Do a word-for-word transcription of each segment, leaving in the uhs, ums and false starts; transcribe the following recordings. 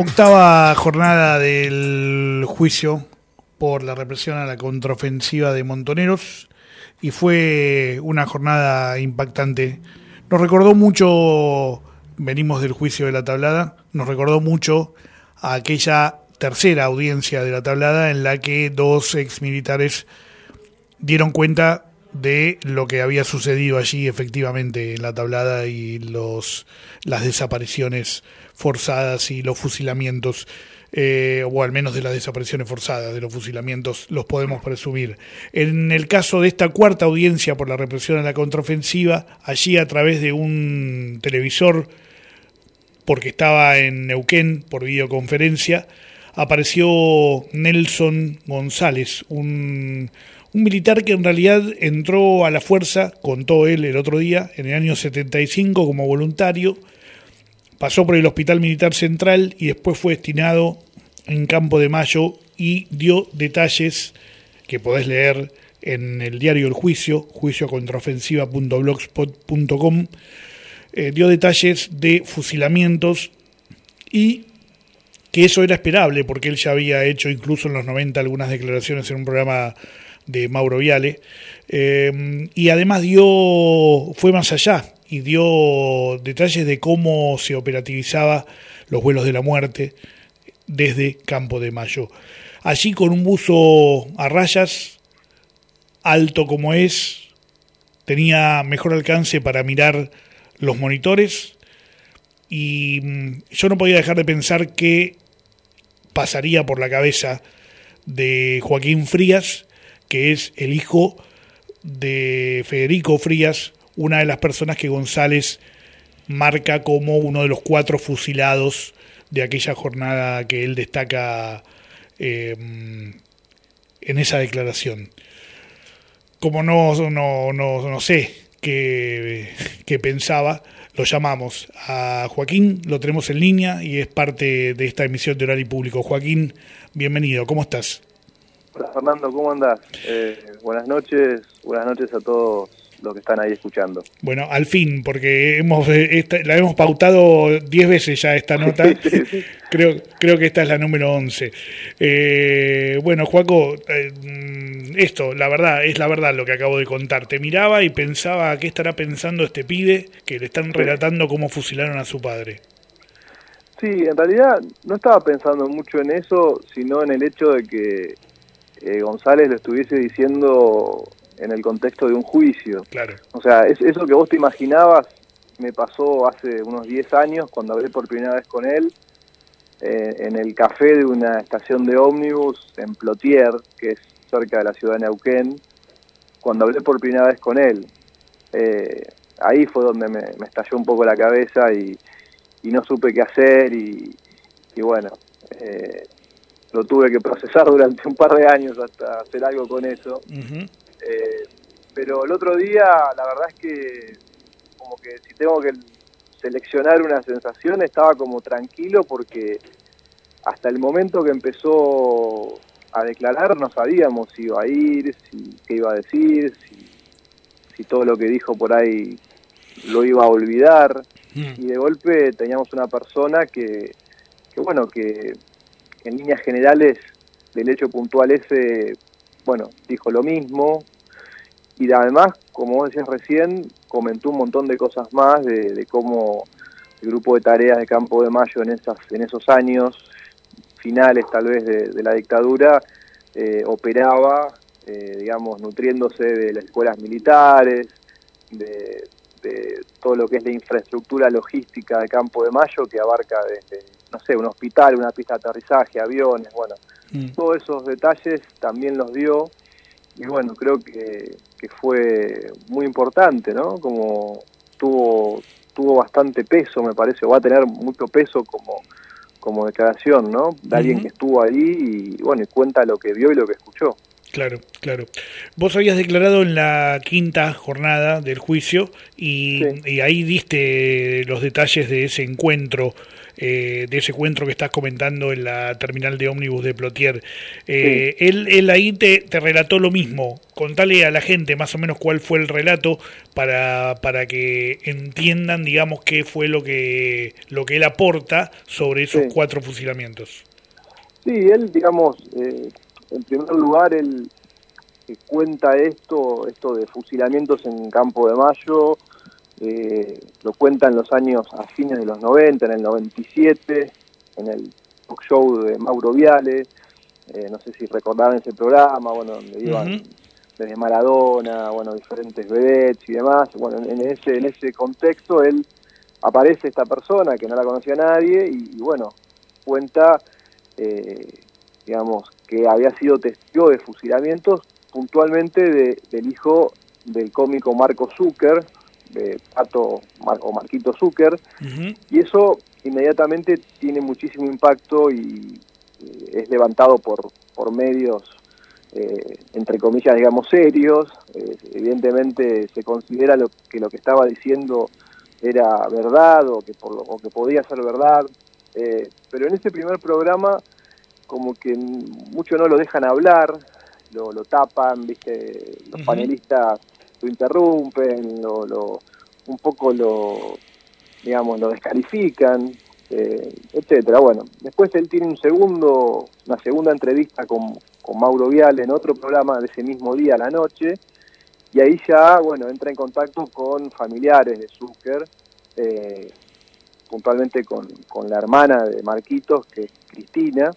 Octava jornada del juicio por la represión a la contraofensiva de Montoneros y fue una jornada impactante. Nos recordó mucho, venimos del juicio de la Tablada, nos recordó mucho a aquella tercera audiencia de la Tablada en la que dos exmilitares dieron cuenta de lo que había sucedido allí efectivamente en la Tablada y los las desapariciones forzadas y los fusilamientos, eh, o al menos de las desapariciones forzadas, de los fusilamientos los podemos presumir. En el caso de esta cuarta audiencia por la represión a la contraofensiva, allí a través de un televisor, porque estaba en Neuquén por videoconferencia, apareció Nelson González, un Un militar que en realidad entró a la fuerza, contó él el otro día, en el año setenta y cinco como voluntario, pasó por el Hospital Militar Central y después fue destinado en Campo de Mayo y dio detalles que podés leer en el diario El Juicio, juicio contraofensiva punto blogspot punto com, eh, dio detalles de fusilamientos y que eso era esperable porque él ya había hecho incluso en los noventa algunas declaraciones en un programa de Mauro Viale, eh, y además dio, fue más allá y dio detalles de cómo se operativizaba los vuelos de la muerte desde Campo de Mayo. Allí con un buzo a rayas, alto como es, tenía mejor alcance para mirar los monitores y yo no podía dejar de pensar qué pasaría por la cabeza de Joaquín Frías, que es el hijo de Federico Frías, una de las personas que González marca como uno de los cuatro fusilados de aquella jornada que él destaca eh, en esa declaración. Como no, no, no, no sé qué, qué pensaba, lo llamamos a Joaquín, lo tenemos en línea y es parte de esta emisión de Horario Público. Joaquín, bienvenido, ¿cómo estás? Hola Fernando, ¿cómo andás? Eh, buenas noches, buenas noches a todos los que están ahí escuchando. Bueno, al fin, porque hemos esta, la hemos pautado diez veces ya esta nota, sí, sí, sí. creo creo que esta es la número once. Eh, bueno, Joaco, eh, esto, la verdad, es la verdad lo que acabo de contar. Te miraba y pensaba, ¿qué estará pensando este pibe que le están relatando cómo fusilaron a su padre? Sí, en realidad no estaba pensando mucho en eso, sino en el hecho de que Eh, González lo estuviese diciendo en el contexto de un juicio. Claro. O sea, es, eso que vos te imaginabas me pasó hace unos diez años cuando hablé por primera vez con él eh, en el café de una estación de ómnibus en Plotier, que es cerca de la ciudad de Neuquén, cuando hablé por primera vez con él. Eh, ahí fue donde me, me estalló un poco la cabeza y, y no supe qué hacer y, y bueno... Eh, lo tuve que procesar durante un par de años hasta hacer algo con eso. Uh-huh. Eh, pero el otro día, la verdad es que, como que si tengo que seleccionar una sensación, estaba como tranquilo porque hasta el momento que empezó a declarar no sabíamos si iba a ir, si, qué iba a decir, si, si todo lo que dijo por ahí lo iba a olvidar. Uh-huh. Y de golpe teníamos una persona que, que bueno, que... en líneas generales del hecho puntual ese, bueno, dijo lo mismo y además, como vos decías recién, comentó un montón de cosas más de, de cómo el grupo de tareas de Campo de Mayo en, esas, en esos años finales tal vez de, de la dictadura eh, operaba, eh, digamos, nutriéndose de las escuelas militares, de, de todo lo que es la infraestructura logística de Campo de Mayo que abarca desde no sé, un hospital, una pista de aterrizaje, aviones, bueno, mm. todos esos detalles también los dio y bueno, creo que, que fue muy importante, ¿no? Como tuvo tuvo bastante peso, me parece, o va a tener mucho peso como, como declaración, ¿no? De alguien uh-huh. que estuvo ahí y bueno, y cuenta lo que vio y lo que escuchó. Claro, claro. Vos habías declarado en la quinta jornada del juicio y, Sí, y ahí diste los detalles de ese encuentro, eh, de ese encuentro que estás comentando en la terminal de ómnibus de Plotier. sí. Eh, él, él ahí te, te relató lo mismo. Contale a la gente más o menos cuál fue el relato para, para que entiendan, digamos, qué fue lo que, lo que él aporta sobre esos Sí, cuatro fusilamientos. sí, él, digamos, eh, en primer lugar, él eh, cuenta esto, esto de fusilamientos en Campo de Mayo, eh, lo cuenta en los años, a fines de los noventa, en el noventa y siete, en el talk show de Mauro Viale, eh, no sé si recordaban ese programa, bueno, donde iban Uh-huh. desde Maradona, bueno, diferentes vedettes y demás, bueno, en ese, en ese contexto él aparece esta persona que no la conocía nadie y, y bueno, cuenta, eh, digamos, que había sido testigo de fusilamientos puntualmente de, del hijo del cómico Marco Zucker, de Pato Mar, o Marquito Zucker, Uh-huh. y eso inmediatamente tiene muchísimo impacto y eh, es levantado por, por medios, eh, entre comillas, digamos, serios. Eh, evidentemente se considera lo, que lo que estaba diciendo era verdad o que, por lo, o que podía ser verdad, eh, pero en ese primer programa como que muchos no lo dejan hablar, lo, lo tapan, viste, los Uh-huh. panelistas lo interrumpen, lo, lo, un poco lo, digamos, lo descalifican, eh, etcétera. Bueno, después él tiene un segundo, una segunda entrevista con, con Mauro Viale en otro programa de ese mismo día a la noche, y ahí ya, bueno, entra en contacto con familiares de Zucker, eh, puntualmente con, con la hermana de Marquitos, que es Cristina,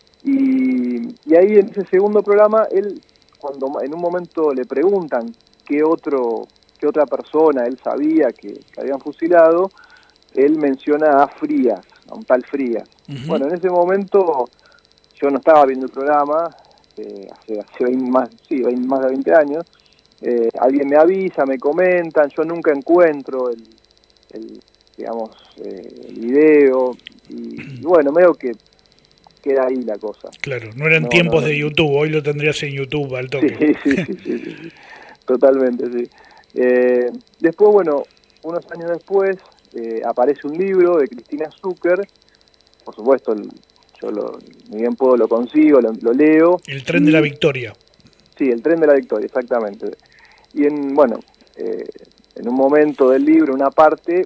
y, y ahí en ese segundo programa, él, cuando en un momento le preguntan qué otro, qué otra persona él sabía que, que habían fusilado, él menciona a Frías, a un tal Frías. Uh-huh. Bueno, en ese momento yo no estaba viendo el programa, eh, hace, hace veinte, más, sí, veinte, más de veinte años, eh, alguien me avisa, me comentan, yo nunca encuentro el, el digamos, eh, el video, y, y bueno, medio que queda ahí la cosa. Claro, no eran No, no, tiempos no. de YouTube, hoy lo tendrías en YouTube al Sí, toque. sí, sí, sí, sí, sí. Totalmente, sí. Eh, después, bueno, unos años después eh, aparece un libro de Cristina Zucker, por supuesto, el, yo lo, ni bien puedo lo consigo, lo, lo leo, El tren de la y victoria. sí, El tren de la victoria, exactamente. Y en, bueno, eh, en un momento del libro, una parte,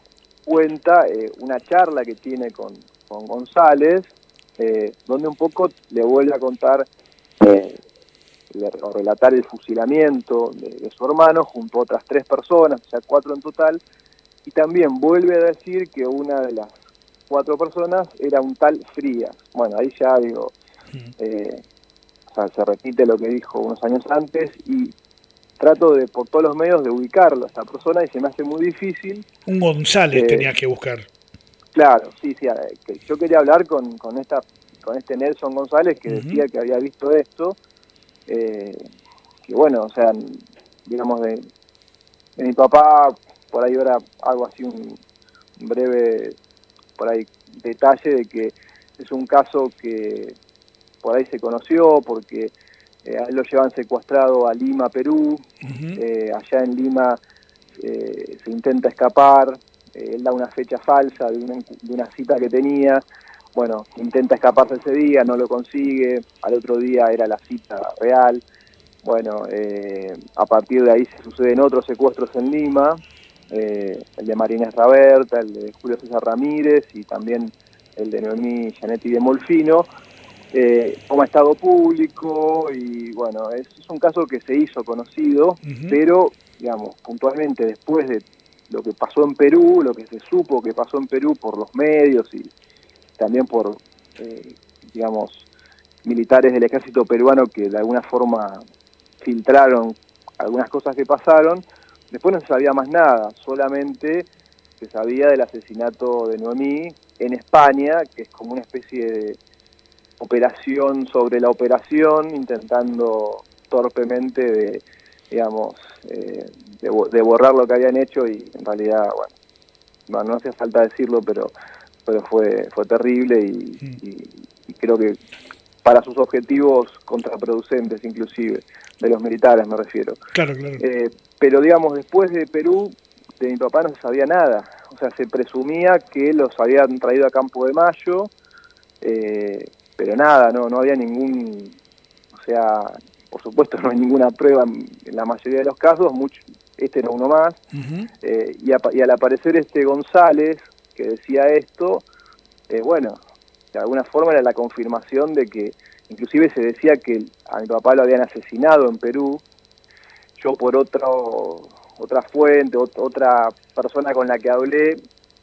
cuenta eh, una charla que tiene con, con González, eh, donde un poco le vuelve a contar, eh, le, o relatar el fusilamiento de, de su hermano junto a otras tres personas, o sea, cuatro en total, y también vuelve a decir que una de las cuatro personas era un tal Frías. Bueno, ahí ya digo, eh, o sea, se repite lo que dijo unos años antes y trato de, por todos los medios, de ubicarlo a esta persona y se me hace muy difícil. Un González Eh, tenías que buscar. claro, sí, sí, eh, que yo quería hablar con, con, esta, con este Nelson González que Uh-huh. decía que había visto esto, eh, que bueno, o sea, digamos, de, de mi papá, por ahí ahora hago así un breve, por ahí, detalle de que es un caso que por ahí se conoció porque eh, a él lo llevan secuestrado a Lima, Perú, Uh-huh. eh, allá en Lima eh, se intenta escapar, eh, él da una fecha falsa de una, de una cita que tenía, bueno, intenta escaparse ese día, no lo consigue, al otro día era la cita real, bueno, eh, a partir de ahí se suceden otros secuestros en Lima, eh, el de Marinés Raberta, el de Julio César Ramírez y también el de Noemí Gianetti de Molfino, eh, como estado público y bueno, es, es un caso que se hizo conocido, Uh-huh. pero digamos, puntualmente después de lo que pasó en Perú, lo que se supo que pasó en Perú por los medios y también por, eh, digamos, militares del ejército peruano que de alguna forma filtraron algunas cosas que pasaron, después no se sabía más nada, solamente se sabía del asesinato de Noemí en España, que es como una especie de operación sobre la operación, intentando torpemente de, digamos, eh, de, de borrar lo que habían hecho y en realidad, bueno, no, no hace falta decirlo, pero pero fue fue terrible y, y, y creo que para sus objetivos contraproducentes, inclusive, de los militares me refiero. Claro, claro. Eh, pero digamos, después de Perú, de mi papá no se sabía nada. O sea, se presumía que los habían traído a Campo de Mayo, eh, pero nada, no, no había ningún, o sea, por supuesto no hay ninguna prueba en, en la mayoría de los casos, mucho, este era uno más, uh-huh. eh, y, a, y al aparecer este González, que decía esto, eh, bueno, de alguna forma era la confirmación de que, inclusive se decía que a mi papá lo habían asesinado en Perú. Yo por otro, otra fuente, ot- otra persona con la que hablé,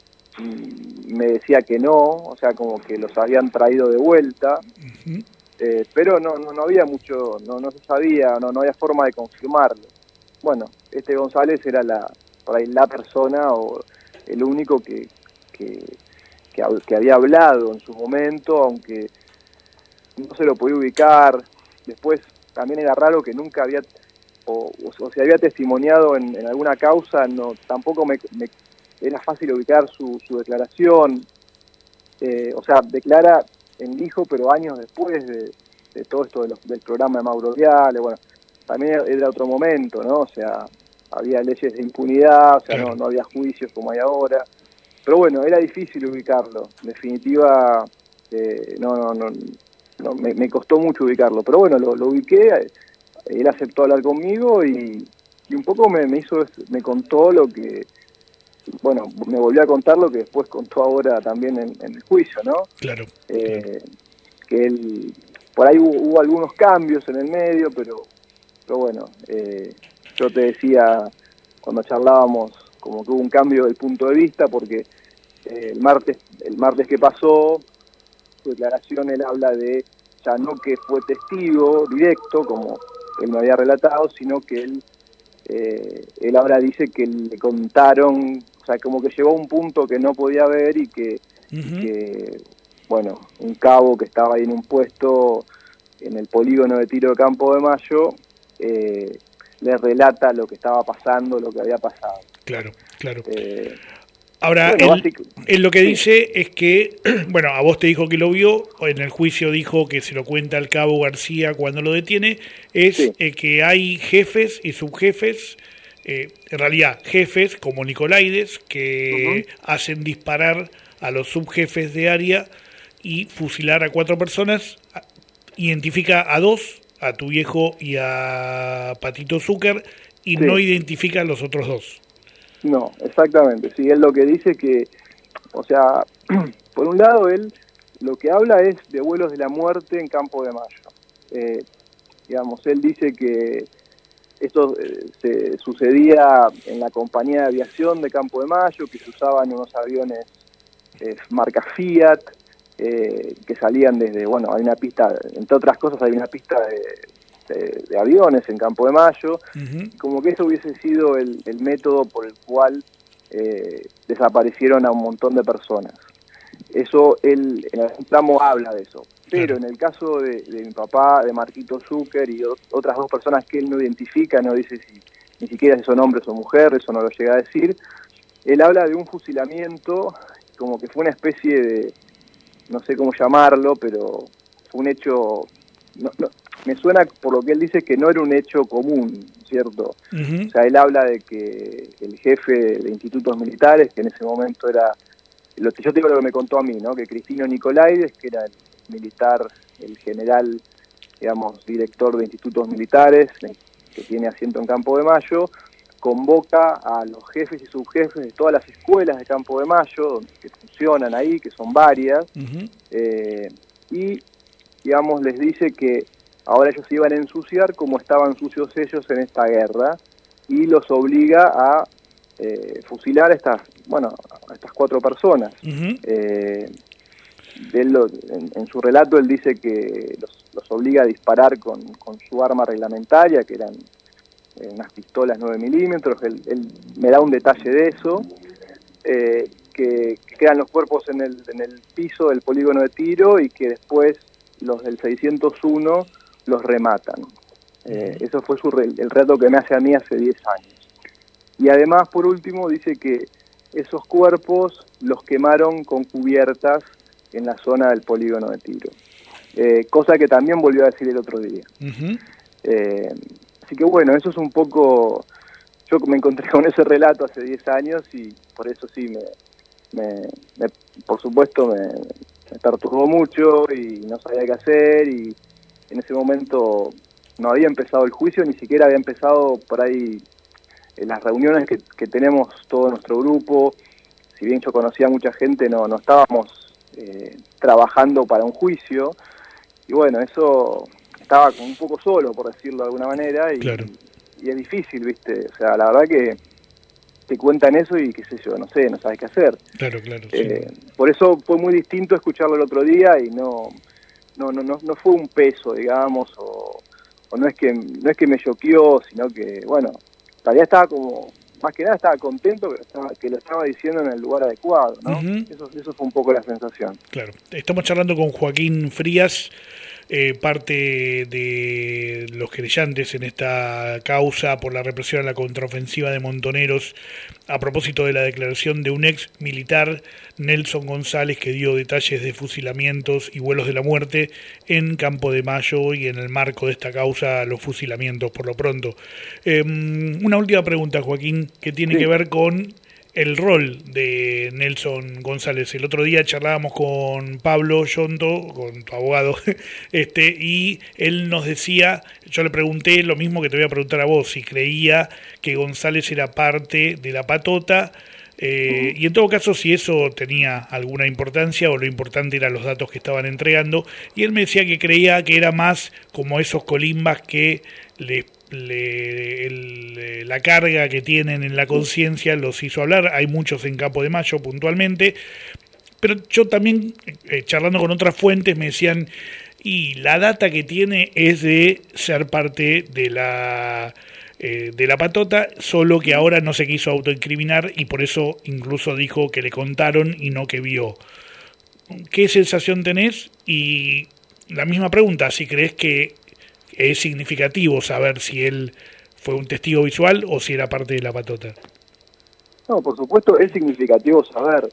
me decía que no, o sea, como que los habían traído de vuelta, uh-huh. eh, pero no, no no había mucho, no no se sabía, no no había forma de confirmarlo. Bueno, este González era la por ahí la persona o el único que que, que que había hablado en su momento, aunque no se lo podía ubicar. Después también era raro que nunca había o, o, o se había testimoniado en, en alguna causa, no tampoco me, me era fácil ubicar su, su declaración, eh, o sea, declara en Lijo, pero años después de, de todo esto de los, del programa de Mauro Viale. Bueno, también era otro momento, ¿no? O sea, había leyes de impunidad, o sea, claro. no, no había juicios como hay ahora, pero bueno, era difícil ubicarlo, en definitiva, eh, no, no, no, no me, me costó mucho ubicarlo, pero bueno, lo, lo ubiqué, él aceptó hablar conmigo y, y un poco me, me hizo, me contó lo que, bueno, me volvió a contar lo que después contó ahora también en, en el juicio, ¿no? Claro. Eh, claro. Que él, por ahí hubo, hubo algunos cambios en el medio, pero, pero bueno, eh, yo te decía cuando charlábamos como que hubo un cambio del punto de vista, porque eh, el martes el martes que pasó, su declaración él habla de ya no que fue testigo directo, como él me había relatado, sino que él eh, él ahora dice que le contaron, o sea, como que llegó a un punto que no podía ver y que, uh-huh. que bueno, un cabo que estaba ahí en un puesto en el polígono de tiro de Campo de Mayo, eh, le relata lo que estaba pasando, lo que había pasado. Claro, claro. Eh, Ahora, bueno, él, básico, él lo que sí. dice es que, bueno, a vos te dijo que lo vio, en el juicio dijo que se lo cuenta al cabo García cuando lo detiene, es sí. eh, que hay jefes y subjefes, eh, en realidad jefes como Nicolaides, que uh-huh. hacen disparar a los subjefes de área y fusilar a cuatro personas, identifica a dos, a tu viejo y a Patito Zucker, y sí. no identifica a los otros dos. No, exactamente, sí, él lo que dice que, o sea, por un lado él lo que habla es de vuelos de la muerte en Campo de Mayo. Eh, digamos, él dice que esto eh, se sucedía en la compañía de aviación de Campo de Mayo, que se usaban unos aviones eh, marca Fiat, eh, que salían desde, bueno, hay una pista, entre otras cosas hay una pista de... De, de aviones en Campo de Mayo, uh-huh. como que eso hubiese sido el, el método por el cual eh, desaparecieron a un montón de personas. Eso, él en algún tramo habla de eso, pero claro. en el caso de, de mi papá, de Marquito Zucker y o, otras dos personas que él no identifica, no dice si ni siquiera si son hombres o mujeres, eso no lo llega a decir, él habla de un fusilamiento, como que fue una especie de, no sé cómo llamarlo, pero fue un hecho... No, no, me suena por lo que él dice que no era un hecho común, ¿cierto? Uh-huh. O sea, él habla de que el jefe de institutos militares, que en ese momento era, lo que yo te digo lo que me contó a mí, ¿no? Que Cristino Nicolaides, que era el militar, el general, digamos, director de institutos militares, que tiene asiento en Campo de Mayo, convoca a los jefes y subjefes de todas las escuelas de Campo de Mayo, que funcionan ahí, que son varias, uh-huh. eh, y digamos, les dice que ahora ellos se iban a ensuciar como estaban sucios ellos en esta guerra, y los obliga a eh, fusilar a estas, bueno, a estas cuatro personas. Uh-huh. Eh, él lo, en, en su relato él dice que los, los obliga a disparar con, con su arma reglamentaria, que eran eh, unas pistolas nueve milímetros, él, él me da un detalle de eso, eh, que, que quedan los cuerpos en el, en el piso del polígono de tiro y que después los del seiscientos uno los rematan. Eh, eso fue su re el reto que me hace a mí hace diez años. Y además, por último, dice que esos cuerpos los quemaron con cubiertas en la zona del polígono de tiro. eh, cosa que también volvió a decir el otro día. Uh-huh. Eh, así que bueno, eso es un poco... Yo me encontré con ese relato hace diez años y por eso sí, me, me, me por supuesto me, me perturbó mucho y no sabía qué hacer, y en ese momento no había empezado el juicio, ni siquiera había empezado por ahí en las reuniones que, que tenemos todo nuestro grupo. Si bien yo conocía a mucha gente, no, no estábamos eh, trabajando para un juicio, y bueno, eso estaba como un poco solo, por decirlo de alguna manera, y, claro. y es difícil, ¿viste? O sea, la verdad que te cuentan eso y qué sé yo, no sé, no sabes qué hacer. Claro, claro. Eh, Sí. Por eso fue muy distinto escucharlo el otro día y no no no no, no fue un peso, digamos, o, o no es que no es que me choqueó, sino que, bueno, en realidad estaba como, más que nada estaba contento que, estaba, que lo estaba diciendo en el lugar adecuado, ¿no? Uh-huh. Eso, eso fue un poco la sensación. Claro. Estamos charlando con Joaquín Frías, eh, parte de los querellantes en esta causa por la represión a la contraofensiva de Montoneros, a propósito de la declaración de un ex militar, Nelson González, que dio detalles de fusilamientos y vuelos de la muerte en Campo de Mayo, y en el marco de esta causa los fusilamientos por lo pronto. Eh, una última pregunta, Joaquín, que tiene Sí. que ver con el rol de Nelson González. El otro día charlábamos con Pablo Yonto, con tu abogado, este, y él nos decía, yo le pregunté lo mismo que te voy a preguntar a vos, si creía que González era parte de la patota, eh, uh-huh. y en todo caso si eso tenía alguna importancia o lo importante eran los datos que estaban entregando, y él me decía que creía que era más como esos colimbas que le Le, el, la carga que tienen en la conciencia los hizo hablar. Hay muchos en Campo de Mayo puntualmente, pero yo también, eh, charlando con otras fuentes, me decían, y la data que tiene es de ser parte de la eh, de la patota, solo que ahora no se quiso autoincriminar y por eso incluso dijo que le contaron y no que vio. ¿Qué sensación tenés? Y la misma pregunta, si crees que es significativo saber si él fue un testigo visual o si era parte de la patota. No, por supuesto es significativo saber,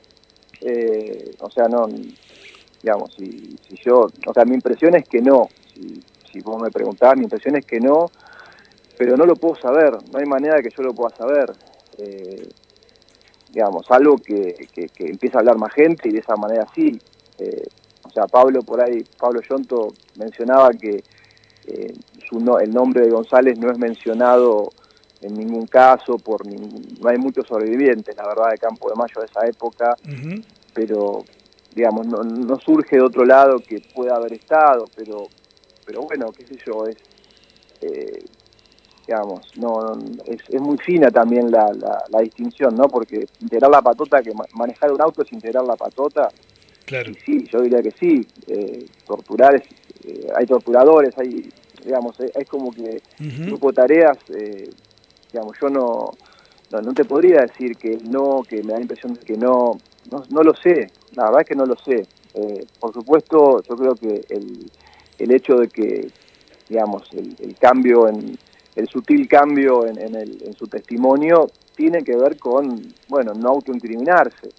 eh, o sea, no, digamos, si, si yo, o sea, mi impresión es que no, si, si vos me preguntás, mi impresión es que no, pero no lo puedo saber, no hay manera de que yo lo pueda saber, eh, digamos, algo que, que, que empieza a hablar más gente y de esa manera sí, eh, o sea, Pablo por ahí, Pablo Yonto mencionaba que Eh, su no, el nombre de González no es mencionado en ningún caso, por ningún, no hay muchos sobrevivientes, la verdad, de Campo de Mayo de esa época, uh-huh. pero digamos, no, no surge de otro lado que pueda haber estado, pero pero bueno, qué sé yo, es eh, digamos, no, es, es muy fina también la, la, la distinción, ¿no? Porque integrar la patota, que manejar un auto es integrar la patota. Claro. Y sí, yo diría que sí, eh, torturar es, eh, hay torturadores, hay, digamos, es, es como que uh-huh. grupo de tareas, eh, digamos, yo no, no no te podría decir que no, que me da la impresión de que no, no, no lo sé, la verdad es que no lo sé. Eh, por supuesto, yo creo que el, el hecho de que, digamos, el, el cambio, en el sutil cambio en, en, el, en su testimonio tiene que ver con, bueno, no autoincriminarse.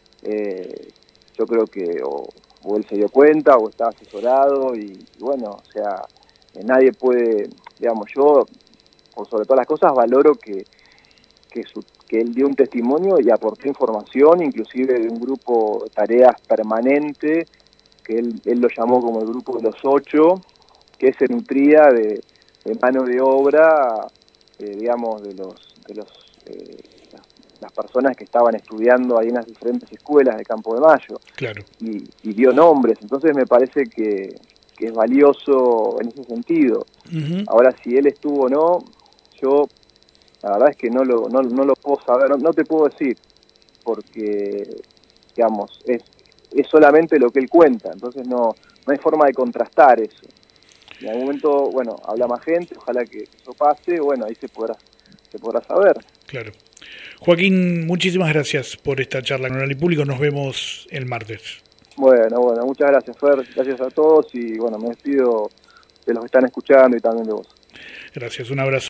Eh, yo creo que o, o él se dio cuenta o está asesorado y, y bueno, o sea, eh, nadie puede, digamos, yo por sobre todas las cosas valoro que que, su, que él dio un testimonio y aportó información, inclusive de un grupo de tareas permanente, que él, él lo llamó como el grupo de los ocho, que se nutría de, de mano de obra, eh, digamos, de los de los eh, las personas que estaban estudiando ahí en las diferentes escuelas de Campo de Mayo. Claro. Y, y dio nombres, entonces me parece que, que es valioso en ese sentido. Uh-huh. Ahora, si él estuvo o no, yo la verdad es que no lo no, no lo puedo saber, no, no te puedo decir, porque, digamos, es, es solamente lo que él cuenta, entonces no, no hay forma de contrastar eso. En algún momento, bueno, habla más gente, ojalá que eso pase, bueno, ahí se podrá, se podrá saber. Claro. Joaquín, muchísimas gracias por esta charla con Oral y Público. Nos vemos el martes. Bueno, bueno, muchas gracias, Fer. Gracias a todos y, bueno, me despido de los que están escuchando y también de vos. Gracias, un abrazo.